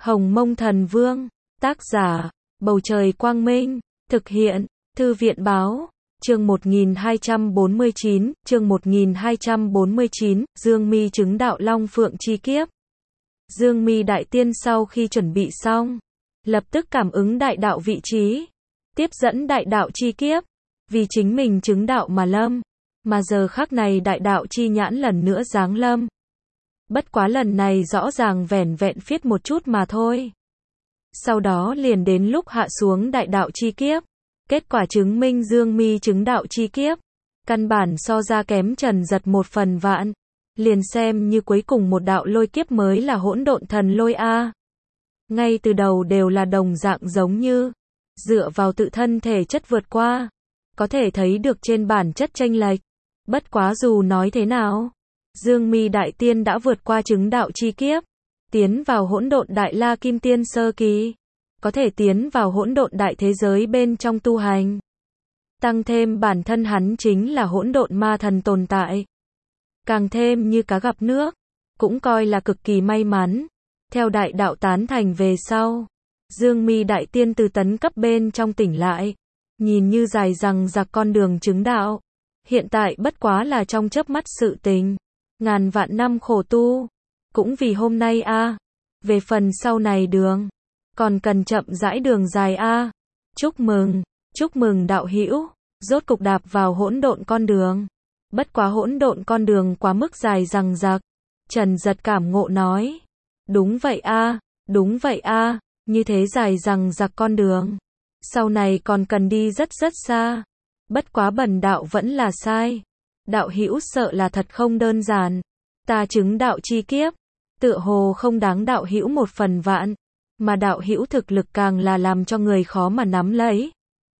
Hồng Mông Thần Vương, tác giả, Bầu Trời Quang Minh, thực hiện, Thư viện Báo, chương 1249, Dương Mi chứng đạo Long Phượng chi kiếp. Dương Mi Đại Tiên sau khi chuẩn bị xong, lập tức cảm ứng đại đạo vị trí, tiếp dẫn đại đạo chi kiếp, vì chính mình chứng đạo mà lâm, mà giờ khắc này đại đạo chi nhãn lần nữa giáng lâm. Bất quá lần này rõ ràng vẻn vẹn phiết một chút mà thôi. Sau đó liền đến lúc hạ xuống đại đạo chi kiếp. Kết quả chứng minh Dương Mi chứng đạo chi kiếp. Căn bản so ra kém Trần Giật 1/1000. Liền xem như cuối cùng một đạo lôi kiếp mới là hỗn độn thần lôi A. Ngay từ đầu đều là đồng dạng giống như. Dựa vào tự thân thể chất vượt qua. Có thể thấy được trên bản chất chênh lệch. Bất quá dù nói thế nào. Dương Mi Đại Tiên đã vượt qua chứng đạo chi kiếp, tiến vào hỗn độn đại la kim tiên sơ kỳ, có thể tiến vào hỗn độn đại thế giới bên trong tu hành. Tăng thêm bản thân hắn chính là hỗn độn ma thần tồn tại. Càng thêm như cá gặp nước, cũng coi là cực kỳ may mắn. Theo đại đạo tán thành về sau, Dương Mi Đại Tiên từ tấn cấp bên trong tỉnh lại, nhìn như dài dằng dặc con đường chứng đạo, hiện tại bất quá là trong chớp mắt sự tình. Ngàn vạn năm khổ tu, cũng vì hôm nay a. Về phần sau này đường, còn cần chậm rãi đường dài a. Chúc mừng đạo hữu, rốt cục đạp vào hỗn độn con đường. Bất quá hỗn độn con đường quá mức dài dằng dặc. Trần Giật cảm ngộ nói, đúng vậy a, như thế dài dằng dặc con đường, sau này còn cần đi rất xa. Bất quá bần đạo vẫn là sai. Đạo hữu sợ là thật không đơn giản. Ta chứng đạo chi kiếp, tựa hồ không đáng đạo hữu 1/1000, mà đạo hữu thực lực càng là làm cho người khó mà nắm lấy.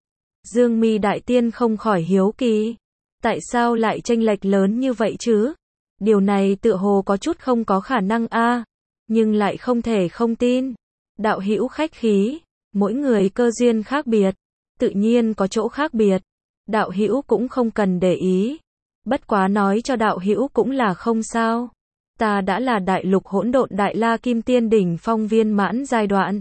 Dương Mi Đại Tiên không khỏi hiếu kỳ, tại sao lại chênh lệch lớn như vậy chứ? Điều này tựa hồ có chút không có khả năng a, nhưng lại không thể không tin. Đạo hữu khách khí, mỗi người cơ duyên khác biệt, tự nhiên có chỗ khác biệt. Đạo hữu cũng không cần để ý. Bất quá nói cho đạo hữu cũng là không sao. Ta đã là đại lục hỗn độn đại la kim tiên đỉnh phong viên mãn giai đoạn.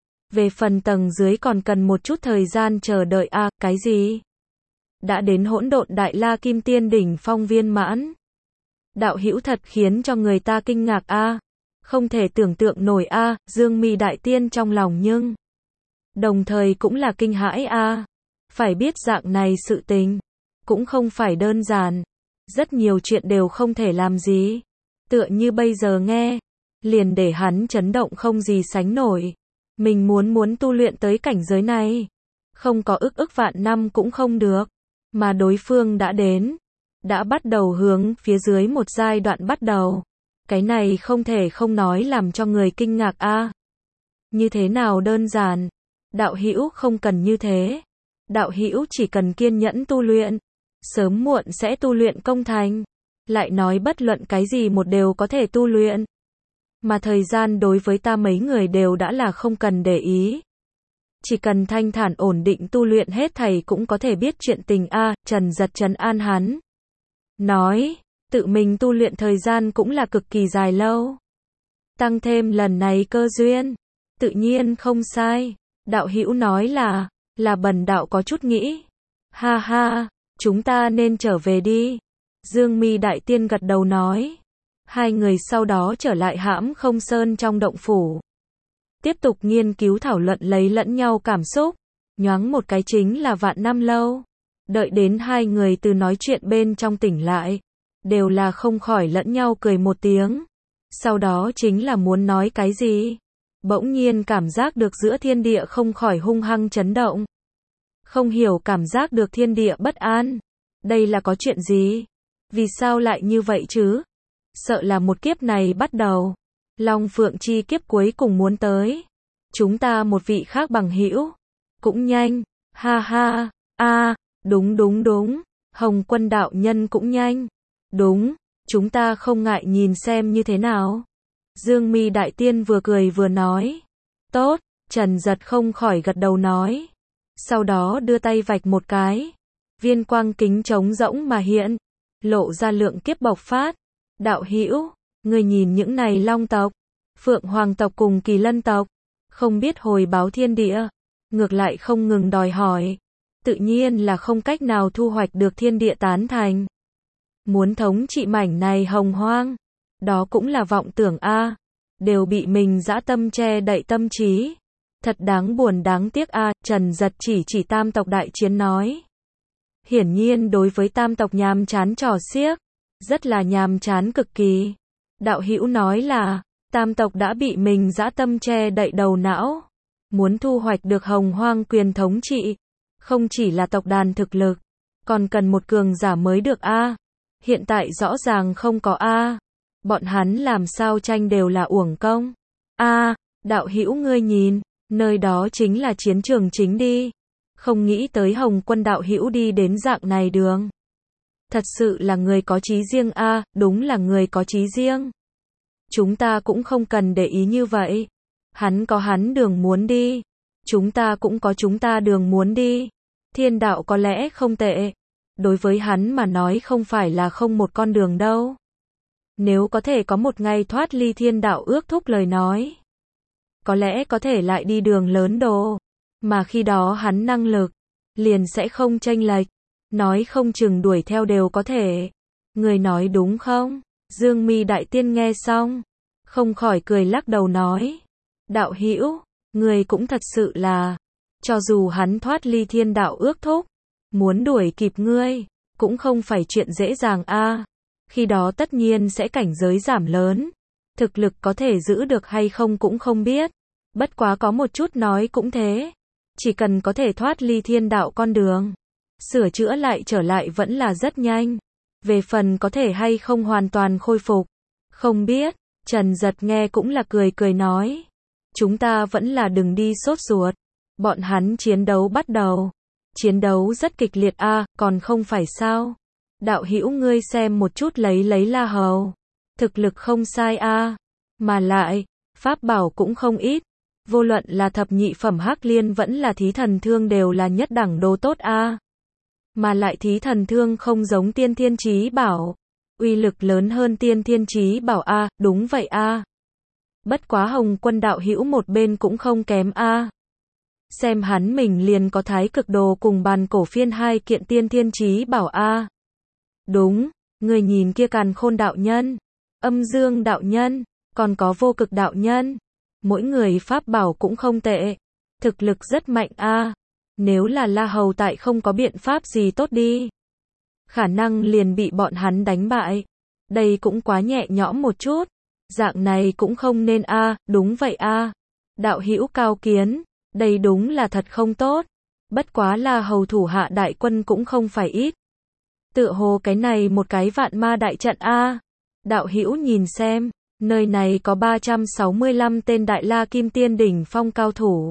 Về phần tầng dưới còn cần một chút thời gian chờ đợi a. Cái gì? Đã đến hỗn độn đại la kim tiên đỉnh phong viên mãn. Đạo hữu thật khiến cho người ta kinh ngạc a. Không thể tưởng tượng nổi a. Dương Mi Đại Tiên trong lòng nhưng đồng thời cũng là kinh hãi a. Phải biết dạng này sự tình cũng không phải đơn giản. Rất nhiều chuyện đều không thể làm gì. Tựa như bây giờ nghe, liền để hắn chấn động không gì sánh nổi. Mình muốn tu luyện tới cảnh giới này, không có ức vạn năm cũng không được. Mà đối phương đã đến, đã bắt đầu hướng phía dưới một giai đoạn bắt đầu. Cái này không thể không nói làm cho người kinh ngạc a. Như thế nào đơn giản? Đạo hữu không cần như thế. Đạo hữu chỉ cần kiên nhẫn tu luyện, sớm muộn sẽ tu luyện công thành. Lại nói bất luận cái gì một đều có thể tu luyện. Mà thời gian đối với ta mấy người đều đã là không cần để ý. Chỉ cần thanh thản ổn định tu luyện hết thầy cũng có thể biết chuyện tình a. Trần Giật trấn an hắn. Nói, tự mình tu luyện thời gian cũng là cực kỳ dài lâu. Tăng thêm lần này cơ duyên, tự nhiên không sai. Đạo hữu nói là bần đạo có chút nghĩ. Ha ha, chúng ta nên trở về đi. Dương Mi Đại Tiên gật đầu nói. Hai người sau đó trở lại Hãm Không Sơn trong động phủ. Tiếp tục nghiên cứu thảo luận lấy lẫn nhau cảm xúc. Nhoáng một cái chính là vạn năm lâu. Đợi đến hai người từ nói chuyện bên trong tỉnh lại, đều là không khỏi lẫn nhau cười một tiếng. Sau đó chính là muốn nói cái gì. Bỗng nhiên cảm giác được giữa thiên địa không khỏi hung hăng chấn động. Không hiểu cảm giác được thiên địa bất an. Đây là có chuyện gì? Vì sao lại như vậy chứ? Sợ là một kiếp này bắt đầu. Long Phượng chi kiếp cuối cùng muốn tới. Chúng ta một vị khác bằng hữu cũng nhanh. Ha ha. A, đúng. Hồng Quân đạo nhân cũng nhanh. Đúng, chúng ta không ngại nhìn xem như thế nào. Dương Mi Đại Tiên vừa cười vừa nói. Tốt, Trần Giật không khỏi gật đầu nói. Sau đó đưa tay vạch một cái. Viên quang kính trống rỗng mà hiện, lộ ra lượng kiếp bộc phát. Đạo hữu, người nhìn những này long tộc, Phượng Hoàng tộc cùng Kỳ Lân tộc, không biết hồi báo thiên địa, ngược lại không ngừng đòi hỏi, tự nhiên là không cách nào thu hoạch được thiên địa tán thành. Muốn thống trị mảnh này hồng hoang, đó cũng là vọng tưởng a, đều bị mình dã tâm che đậy tâm trí. Thật đáng buồn đáng tiếc a, Trần Giật chỉ tam tộc đại chiến nói. Hiển nhiên đối với tam tộc nhàm chán trò xiếc, rất là nhàm chán cực kỳ. Đạo hữu nói là, tam tộc đã bị mình dã tâm che đậy đầu não, muốn thu hoạch được hồng hoang quyền thống trị, không chỉ là tộc đàn thực lực, còn cần một cường giả mới được a. Hiện tại rõ ràng không có a. Bọn hắn làm sao tranh đều là uổng công. A, đạo hữu ngươi nhìn, nơi đó chính là chiến trường chính đi. Không nghĩ tới Hồng Quân đạo hữu đi đến dạng này đường. Thật sự là người có chí riêng a, đúng là người có chí riêng. Chúng ta cũng không cần để ý như vậy. Hắn có hắn đường muốn đi, chúng ta cũng có chúng ta đường muốn đi. Thiên đạo có lẽ không tệ, đối với hắn mà nói không phải là không một con đường đâu. Nếu có thể có một ngày thoát ly thiên đạo ước thúc lời nói, có lẽ có thể lại đi đường lớn đồ, mà khi đó hắn năng lực liền sẽ không chênh lệch, nói không chừng đuổi theo đều có thể. Người nói đúng không? Dương Mi đại tiên nghe xong, không khỏi cười lắc đầu nói, đạo hữu, người cũng thật sự là, cho dù hắn thoát ly thiên đạo ước thúc, muốn đuổi kịp ngươi, cũng không phải chuyện dễ dàng a. Khi đó tất nhiên sẽ cảnh giới giảm lớn, thực lực có thể giữ được hay không cũng không biết. Bất quá có một chút nói cũng thế, chỉ cần có thể thoát ly thiên đạo con đường, sửa chữa lại trở lại vẫn là rất nhanh. Về phần có thể hay không hoàn toàn khôi phục, không biết. Trần Giật nghe cũng là cười cười nói, chúng ta vẫn là đừng đi sốt ruột. Bọn hắn chiến đấu bắt đầu, chiến đấu rất kịch liệt a, còn không phải sao? Đạo hữu ngươi xem một chút lấy La Hầu, thực lực không sai a, mà lại pháp bảo cũng không ít, vô luận là thập nhị phẩm hắc liên vẫn là thí thần thương đều là nhất đẳng đồ tốt a. Mà lại thí thần thương không giống tiên thiên chí bảo, uy lực lớn hơn tiên thiên chí bảo a, đúng vậy a. Bất quá Hồng Quân đạo hữu một bên cũng không kém a. Xem hắn mình liền có thái cực đồ cùng bàn cổ phiên hai kiện tiên thiên chí bảo a. Đúng, người nhìn kia Càn Khôn đạo nhân, Âm Dương đạo nhân, còn có Vô Cực đạo nhân, mỗi người pháp bảo cũng không tệ, thực lực rất mạnh a. Nếu là La Hầu tại không có biện pháp gì tốt đi, khả năng liền bị bọn hắn đánh bại. Đây cũng quá nhẹ nhõm một chút, dạng này cũng không nên a, đúng vậy a. Đạo hữu cao kiến, đây đúng là thật không tốt. Bất quá La Hầu thủ hạ đại quân cũng không phải ít. Tựa hồ cái này một cái vạn ma đại trận a. Đạo hữu nhìn xem, nơi này có 365 tên đại la kim tiên đỉnh phong cao thủ.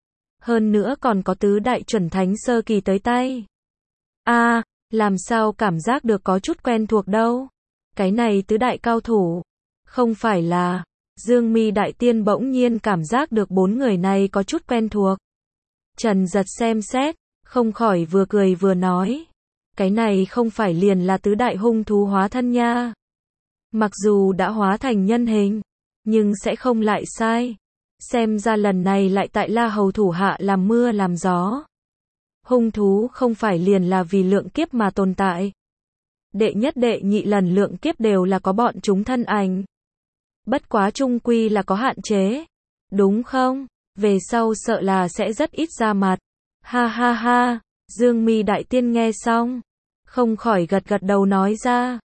Hơn nữa còn có tứ đại chuẩn thánh sơ kỳ tới tay. A, làm sao cảm giác được có chút quen thuộc đâu. Cái này tứ đại cao thủ, không phải là... Dương Mi đại tiên bỗng nhiên cảm giác được bốn người này có chút quen thuộc. Trần Giật xem xét, không khỏi vừa cười vừa nói, cái này không phải liền là tứ đại hung thú hóa thân nha. Mặc dù đã hóa thành nhân hình, nhưng sẽ không lại sai. Xem ra lần này lại tại La Hầu thủ hạ làm mưa làm gió. Hung thú không phải liền là vì lượng kiếp mà tồn tại. Đệ nhất đệ nhị lần lượng kiếp đều là có bọn chúng thân ảnh. Bất quá chung quy là có hạn chế, đúng không? Về sau sợ là sẽ rất ít ra mặt. Ha ha ha, Dương Mi đại tiên nghe xong, không khỏi gật gật đầu nói ra,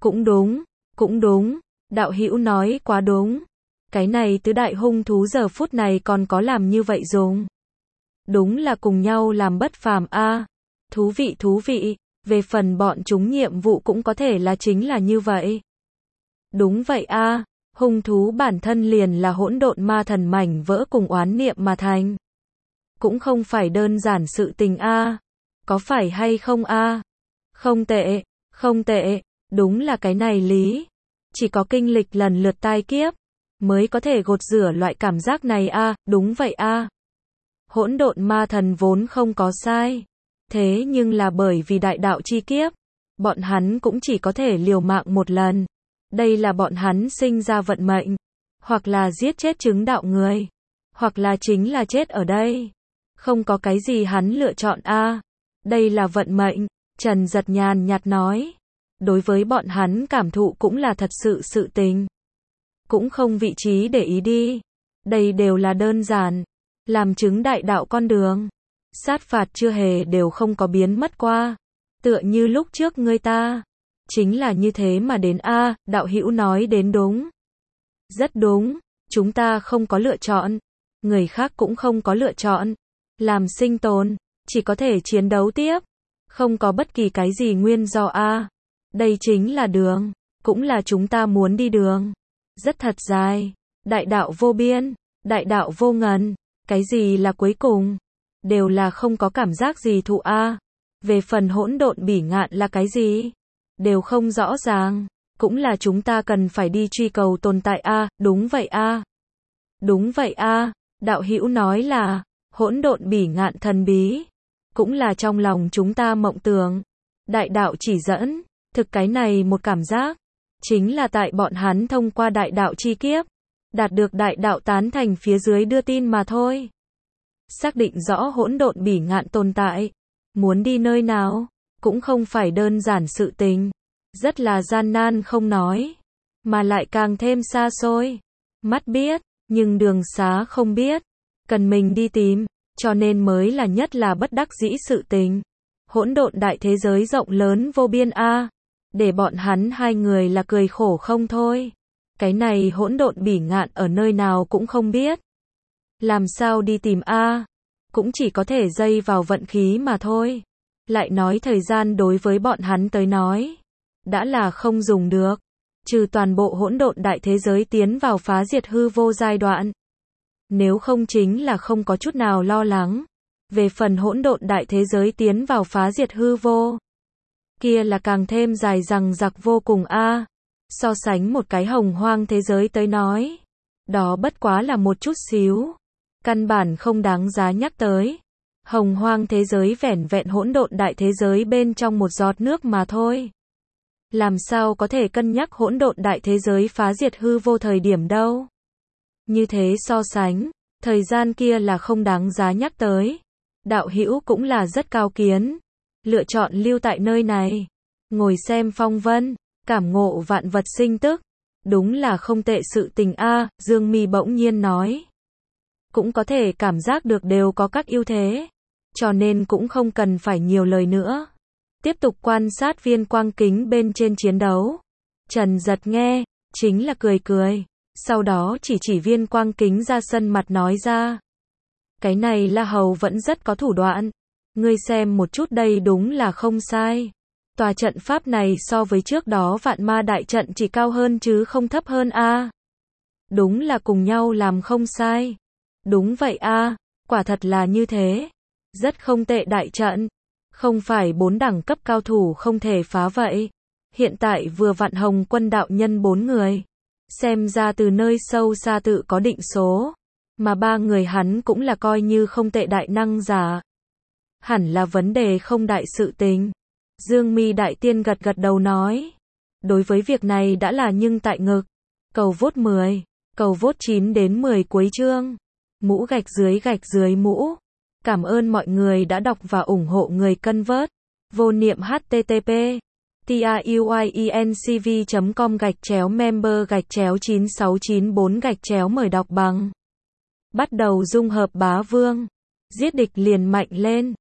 cũng đúng, đạo hữu nói quá đúng. Cái này tứ đại hung thú giờ phút này còn có làm như vậy dùng. Đúng là cùng nhau làm bất phàm a. Thú vị, về phần bọn chúng nhiệm vụ cũng có thể là chính là như vậy. Đúng vậy a. Hung thú bản thân liền là hỗn độn ma thần mảnh vỡ cùng oán niệm mà thành. Cũng không phải đơn giản sự tình a. Có phải hay không a? Không tệ, đúng là cái này lý. Chỉ có kinh lịch lần lượt tai kiếp, mới có thể gột rửa loại cảm giác này a, đúng vậy a. Hỗn độn ma thần vốn không có sai. Thế nhưng là bởi vì đại đạo chi kiếp, bọn hắn cũng chỉ có thể liều mạng một lần. Đây là bọn hắn sinh ra vận mệnh. hoặc là giết chết chứng đạo người, hoặc là chính là chết ở đây. Không có cái gì hắn lựa chọn a. Đây là vận mệnh, Trần Giật nhàn nhạt nói. Đối với bọn hắn cảm thụ cũng là thật sự tình. Cũng không vị trí để ý đi. Đây đều là đơn giản. Làm chứng đại đạo con đường. Sát phạt chưa hề đều không có biến mất qua. Tựa như lúc trước ngươi ta. Chính là như thế mà đến a. Đạo hữu nói đến đúng. Rất đúng. Chúng ta không có lựa chọn. Người khác cũng không có lựa chọn. Làm sinh tồn. Chỉ có thể chiến đấu tiếp. Không có bất kỳ cái gì nguyên do a. Đây chính là đường. Cũng là chúng ta muốn đi đường. Rất thật dài. Đại đạo vô biên. Đại đạo vô ngần. Cái gì là cuối cùng? Đều là không có cảm giác gì thụ a. Về phần hỗn độn bỉ ngạn là cái gì? Đều không rõ ràng. Cũng là chúng ta cần phải đi truy cầu tồn tại a. Đúng vậy a. Đúng vậy a. Đạo hữu nói là hỗn độn bỉ ngạn thần bí. Cũng là trong lòng chúng ta mộng tưởng. Đại đạo chỉ dẫn. Thực cái này một cảm giác. Chính là tại bọn hắn thông qua đại đạo chi kiếp. Đạt được đại đạo tán thành phía dưới đưa tin mà thôi. Xác định rõ hỗn độn bỉ ngạn tồn tại. Muốn đi nơi nào. Cũng không phải đơn giản sự tình. Rất là gian nan không nói. Mà lại càng thêm xa xôi. Mắt biết. Nhưng đường xá không biết. Cần mình đi tìm. Cho nên mới là nhất là bất đắc dĩ sự tình. Hỗn độn đại thế giới rộng lớn vô biên a. Để bọn hắn hai người là cười khổ không thôi. Cái này hỗn độn bỉ ngạn ở nơi nào cũng không biết. Làm sao đi tìm a? Cũng chỉ có thể dây vào vận khí mà thôi. Lại nói thời gian đối với bọn hắn tới nói. Đã là không dùng được. Trừ toàn bộ hỗn độn đại thế giới tiến vào phá diệt hư vô giai đoạn. Nếu không chính là không có chút nào lo lắng. Về phần hỗn độn đại thế giới tiến vào phá diệt hư vô. Kia là càng thêm dài dằng dặc vô cùng a. So sánh một cái hồng hoang thế giới tới nói. Đó bất quá là một chút xíu. Căn bản không đáng giá nhắc tới. Hồng hoang thế giới vẻn vẹn hỗn độn đại thế giới bên trong một giọt nước mà thôi. Làm sao có thể cân nhắc hỗn độn đại thế giới phá diệt hư vô thời điểm đâu. Như thế so sánh, thời gian kia là không đáng giá nhắc tới. Đạo hữu cũng là rất cao kiến. Lựa chọn lưu tại nơi này. Ngồi xem phong vân, cảm ngộ vạn vật sinh tức. Đúng là không tệ sự tình a. Dương Mi bỗng nhiên nói. Cũng có thể cảm giác được đều có các ưu thế. Cho nên cũng không cần phải nhiều lời nữa. Tiếp tục quan sát viên quang kính bên trên chiến đấu. Trần Giật nghe, chính là cười cười. Sau đó chỉ viên quang kính ra sân mặt nói ra. Cái này La Hầu vẫn rất có thủ đoạn. Ngươi xem một chút đây đúng là không sai. Tòa trận pháp này so với trước đó vạn ma đại trận chỉ cao hơn chứ không thấp hơn a. Đúng là cùng nhau làm không sai. Đúng vậy a, quả thật là như thế. Rất không tệ đại trận. Không phải 4 đẳng cấp cao thủ không thể phá vậy. Hiện tại vừa vạn Hồng Quân đạo nhân 4 người. Xem ra từ nơi sâu xa tự có định số. Mà 3 người hắn cũng là coi như không tệ đại năng giả. Hẳn là vấn đề không đại sự tình. Dương Mi đại tiên gật đầu nói. Đối với việc này đã là nhưng tại ngực. Cầu vote 10. Cầu vote 9 đến 10 cuối chương. Mũ gạch dưới mũ. Cảm ơn mọi người đã đọc và ủng hộ người cân vớt. Vô niệm http truyencv.com/member/9694 mời đọc bằng. Bắt đầu dung hợp bá vương. Giết địch liền mạnh lên.